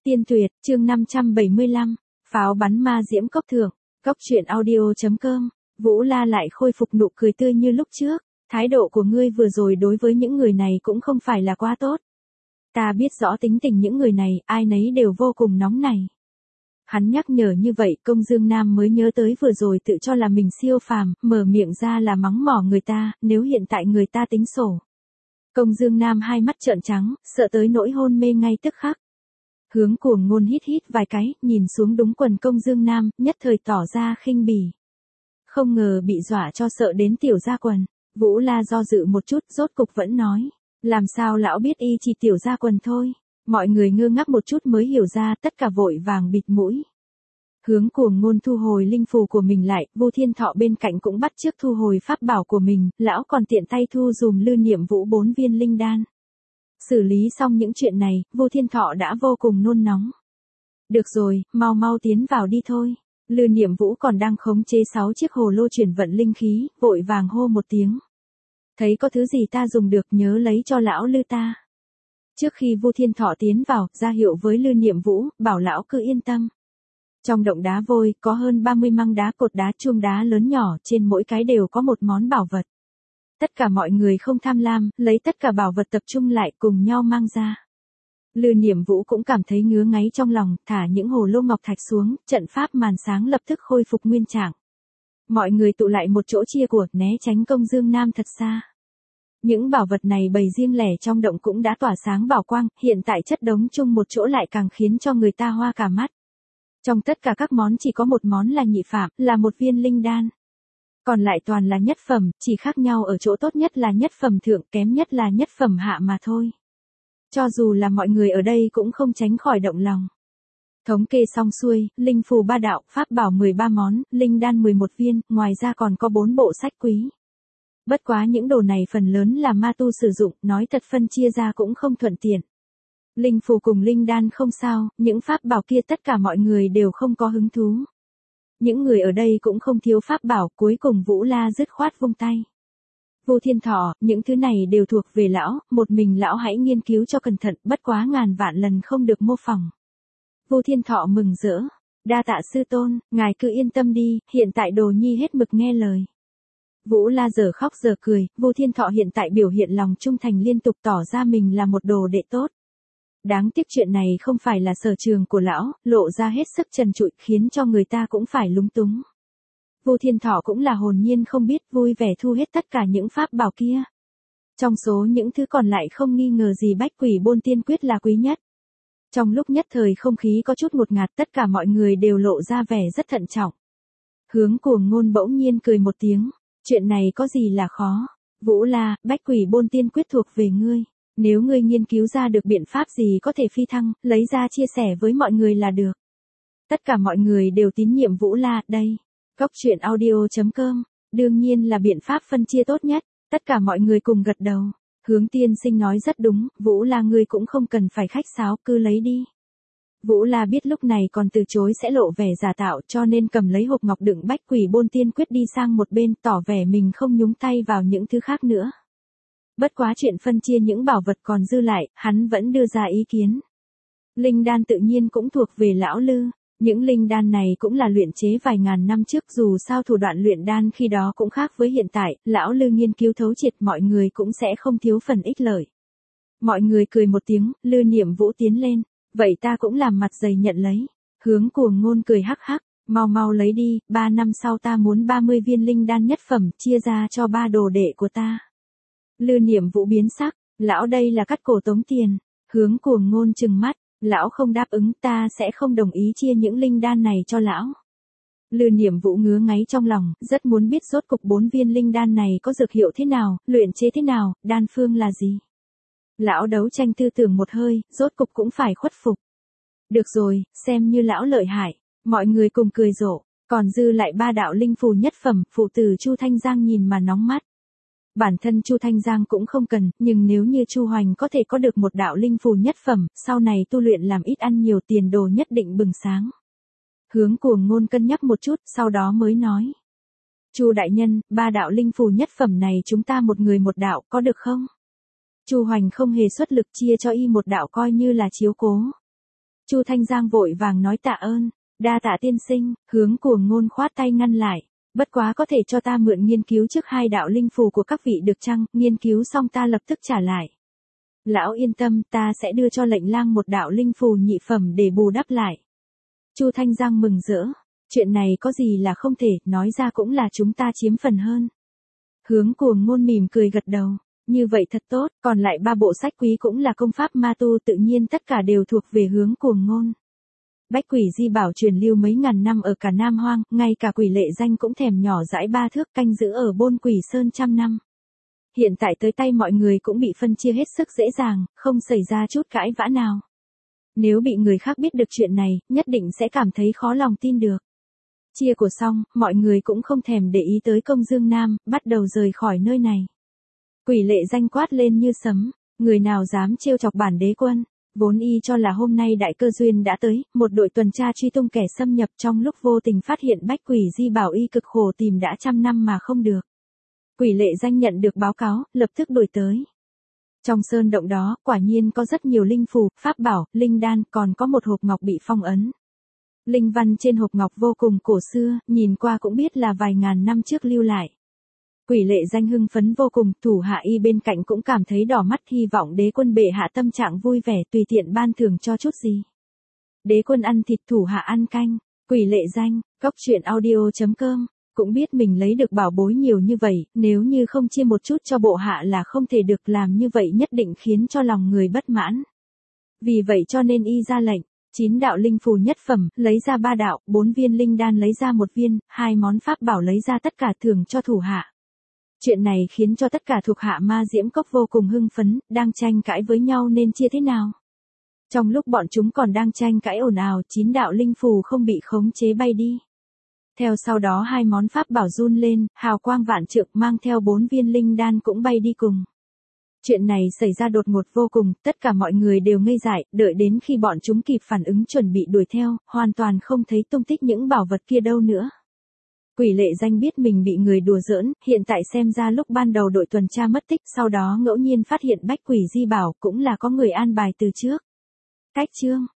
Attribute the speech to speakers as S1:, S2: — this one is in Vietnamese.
S1: Tiên tuyệt, chương 575, pháo bắn ma diễm cốc thượng, cốc truyện audio.com, Vũ La lại khôi phục nụ cười tươi như lúc trước, thái độ của ngươi vừa rồi đối với những người này cũng không phải là quá tốt. Ta biết rõ tính tình những người này, ai nấy đều vô cùng nóng này. Hắn nhắc nhở như vậy, Công Dương Nam mới nhớ tới vừa rồi tự cho là mình siêu phàm, mở miệng ra là mắng mỏ người ta, nếu hiện tại người ta tính sổ. Công Dương Nam hai mắt trợn trắng, sợ tới nỗi hôn mê ngay tức khắc. Hướng Cuồng Ngôn hít hít vài cái, nhìn xuống đúng quần Công Dương Nam, nhất thời tỏ ra khinh bỉ. Không ngờ bị dọa cho sợ đến tiểu gia quần. Vũ La do dự một chút, rốt cục vẫn nói, làm sao lão biết y chỉ tiểu gia quần thôi. Mọi người ngơ ngác một chút mới hiểu ra, tất cả vội vàng bịt mũi. Hướng Cuồng Ngôn thu hồi linh phù của mình lại, Vô Thiên Thọ bên cạnh cũng bắt chước thu hồi pháp bảo của mình, lão còn tiện tay thu dùm Lư Niệm Vũ 4 viên linh đan. Xử lý xong những chuyện này, Vô Thiên Thọ đã vô cùng nôn nóng. Được rồi, mau mau tiến vào đi thôi. Lư Niệm Vũ còn đang khống chế 6 chiếc hồ lô chuyển vận linh khí, vội vàng hô một tiếng. Thấy có thứ gì ta dùng được nhớ lấy cho lão Lư ta. Trước khi Vô Thiên Thọ tiến vào, ra hiệu với Lư Niệm Vũ, bảo lão cứ yên tâm. Trong động đá vôi, có hơn 30 măng đá cột đá chuông đá lớn nhỏ, trên mỗi cái đều có một món bảo vật. Tất cả mọi người không tham lam, lấy tất cả bảo vật tập trung lại cùng nhau mang ra. Lư Niệm Vũ cũng cảm thấy ngứa ngáy trong lòng, thả những hồ lô ngọc thạch xuống, trận pháp màn sáng lập tức khôi phục nguyên trạng. Mọi người tụ lại một chỗ chia của, né tránh Công Dương Nam thật xa. Những bảo vật này bày riêng lẻ trong động cũng đã tỏa sáng bảo quang, hiện tại chất đống chung một chỗ lại càng khiến cho người ta hoa cả mắt. Trong tất cả các món chỉ có một món là nhị phạm, là một viên linh đan. Còn lại toàn là nhất phẩm, chỉ khác nhau ở chỗ tốt nhất là nhất phẩm thượng, kém nhất là nhất phẩm hạ mà thôi. Cho dù là mọi người ở đây cũng không tránh khỏi động lòng. Thống kê xong xuôi, linh phù 3 đạo, pháp bảo 13 món, linh đan 11 viên, ngoài ra còn có 4 bộ sách quý. Bất quá những đồ này phần lớn là ma tu sử dụng, nói thật phân chia ra cũng không thuận tiện. Linh phù cùng linh đan không sao, những pháp bảo kia tất cả mọi người đều không có hứng thú. Những người ở đây cũng không thiếu pháp bảo, cuối cùng Vũ La dứt khoát vung tay. Vô Thiên Thọ, những thứ này đều thuộc về lão, một mình lão hãy nghiên cứu cho cẩn thận, bất quá ngàn vạn lần không được mô phỏng. Vô Thiên Thọ mừng rỡ, đa tạ sư tôn, ngài cứ yên tâm đi, hiện tại đồ nhi hết mực nghe lời. Vũ La giờ khóc giờ cười, Vô Thiên Thọ hiện tại biểu hiện lòng trung thành liên tục tỏ ra mình là một đồ đệ tốt. Đáng tiếc chuyện này không phải là sở trường của lão, lộ ra hết sức trần trụi khiến cho người ta cũng phải lúng túng. Vô Thiên Thọ cũng là hồn nhiên không biết, vui vẻ thu hết tất cả những pháp bảo kia. Trong số những thứ còn lại không nghi ngờ gì Bách Quỷ Bôn Tiên Quyết là quý nhất. Trong lúc nhất thời không khí có chút ngột ngạt, tất cả mọi người đều lộ ra vẻ rất thận trọng. Hướng Cuồng Ngôn bỗng nhiên cười một tiếng, chuyện này có gì là khó. Vũ La, Bách Quỷ Bôn Tiên Quyết thuộc về ngươi. Nếu ngươi nghiên cứu ra được biện pháp gì có thể phi thăng, lấy ra chia sẻ với mọi người là được. Tất cả mọi người đều tín nhiệm Vũ La, đây. Cốc truyện audio.com, đương nhiên là biện pháp phân chia tốt nhất, tất cả mọi người cùng gật đầu. Hướng tiên sinh nói rất đúng, Vũ La ngươi cũng không cần phải khách sáo, cứ lấy đi. Vũ La biết lúc này còn từ chối sẽ lộ vẻ giả tạo, cho nên cầm lấy hộp ngọc đựng Bách Quỷ Bôn Tiên Quyết đi sang một bên, tỏ vẻ mình không nhúng tay vào những thứ khác nữa. Bất quá chuyện phân chia những bảo vật còn dư lại, hắn vẫn đưa ra ý kiến. Linh đan tự nhiên cũng thuộc về lão Lư. Những linh đan này cũng là luyện chế vài ngàn năm trước, dù sao thủ đoạn luyện đan khi đó cũng khác với hiện tại, lão Lư nghiên cứu thấu triệt, mọi người cũng sẽ không thiếu phần ích lợi. Mọi người cười một tiếng, Lư Niệm Vũ tiến lên, vậy ta cũng làm mặt dày nhận lấy. Hướng Cuồng Ngôn cười hắc hắc, mau mau lấy đi, 3 năm sau ta muốn 30 viên linh đan nhất phẩm, chia ra cho 3 đồ đệ của ta. Lư Niệm Vũ biến sắc, lão đây là cắt cổ tống tiền. Hướng Cuồng Ngôn trừng mắt, lão không đáp ứng, ta sẽ không đồng ý chia những linh đan này cho lão. Lư Niệm Vũ ngứa ngáy trong lòng, rất muốn biết rốt cục 4 viên linh đan này có dược hiệu thế nào, luyện chế thế nào, đan phương là gì. Lão đấu tranh tư tưởng một hơi, rốt cục cũng phải khuất phục. Được rồi, xem như lão lợi hại, mọi người cùng cười rộ, còn dư lại 3 đạo linh phù nhất phẩm, phụ tử Chu Thanh Giang nhìn mà nóng mắt. Bản thân Chu Thanh Giang cũng không cần, nhưng nếu như Chu Hoành có thể có được một đạo linh phù nhất phẩm, sau này tu luyện làm ít ăn nhiều tiền đồ nhất định bừng sáng. Hướng Cuồng Ngôn cân nhắc một chút, sau đó mới nói. Chu đại nhân, 3 đạo linh phù nhất phẩm này chúng ta một người một đạo, có được không? Chu Hoành không hề xuất lực, chia cho y một đạo coi như là chiếu cố. Chu Thanh Giang vội vàng nói tạ ơn, đa tạ tiên sinh, Hướng Cuồng Ngôn khoát tay ngăn lại. Bất quá có thể cho ta mượn nghiên cứu trước 2 đạo linh phù của các vị được chăng, nghiên cứu xong ta lập tức trả lại. Lão yên tâm, ta sẽ đưa cho lệnh lang 1 đạo linh phù nhị phẩm để bù đắp lại. Chu Thanh Giang mừng rỡ, chuyện này có gì là không thể, nói ra cũng là chúng ta chiếm phần hơn. Hướng Cuồng Ngôn mỉm cười gật đầu, như vậy thật tốt, còn lại 3 bộ sách quý cũng là công pháp ma tu, tự nhiên tất cả đều thuộc về Hướng Cuồng Ngôn. Bách Quỷ Di Bảo truyền lưu mấy ngàn năm ở cả Nam Hoang, ngay cả Quỷ Lệ Danh cũng thèm nhỏ dãi 3 thước canh giữ ở Bôn Quỷ Sơn trăm năm. Hiện tại tới tay mọi người cũng bị phân chia hết sức dễ dàng, không xảy ra chút cãi vã nào. Nếu bị người khác biết được chuyện này, nhất định sẽ cảm thấy khó lòng tin được. Chia của xong, mọi người cũng không thèm để ý tới Công Dương Nam, bắt đầu rời khỏi nơi này. Quỷ Lệ Danh quát lên như sấm, người nào dám trêu chọc bản đế quân. Vốn y cho là hôm nay đại cơ duyên đã tới, một đội tuần tra truy tung kẻ xâm nhập, trong lúc vô tình phát hiện Bách Quỷ Di Bảo y cực khổ tìm đã trăm năm mà không được. Quỷ Lệ Danh nhận được báo cáo, lập tức đuổi tới. Trong sơn động đó, quả nhiên có rất nhiều linh phù, pháp bảo, linh đan, còn có một hộp ngọc bị phong ấn. Linh văn trên hộp ngọc vô cùng cổ xưa, nhìn qua cũng biết là vài ngàn năm trước lưu lại. Quỷ Lệ Danh hưng phấn vô cùng, thủ hạ y bên cạnh cũng cảm thấy đỏ mắt, hy vọng đế quân bệ hạ tâm trạng vui vẻ, tùy tiện ban thưởng cho chút gì. Đế quân ăn thịt, thủ hạ ăn canh. Quỷ Lệ Danh, coctruyện.audio.com, cũng biết mình lấy được bảo bối nhiều như vậy, nếu như không chia một chút cho bộ hạ là không thể được, làm như vậy nhất định khiến cho lòng người bất mãn. Vì vậy cho nên y ra lệnh, 9 đạo linh phù nhất phẩm, lấy ra 3 đạo, 4 viên linh đan lấy ra 1 viên, 2 món pháp bảo lấy ra tất cả thưởng cho thủ hạ. Chuyện này khiến cho tất cả thuộc hạ Ma Diễm Cốc vô cùng hưng phấn, đang tranh cãi với nhau nên chia thế nào. Trong lúc bọn chúng còn đang tranh cãi ồn ào, 9 đạo linh phù không bị khống chế bay đi. Theo sau đó 2 món pháp bảo run lên, hào quang vạn trượng, mang theo 4 viên linh đan cũng bay đi cùng. Chuyện này xảy ra đột ngột vô cùng, tất cả mọi người đều ngây dại, đợi đến khi bọn chúng kịp phản ứng chuẩn bị đuổi theo, hoàn toàn không thấy tung tích những bảo vật kia đâu nữa. Quỷ Lệ Danh biết mình bị người đùa giỡn, hiện tại xem ra lúc ban đầu đội tuần tra mất tích, sau đó ngẫu nhiên phát hiện Bách Quỷ Di Bảo cũng là có người an bài từ trước. Cách chương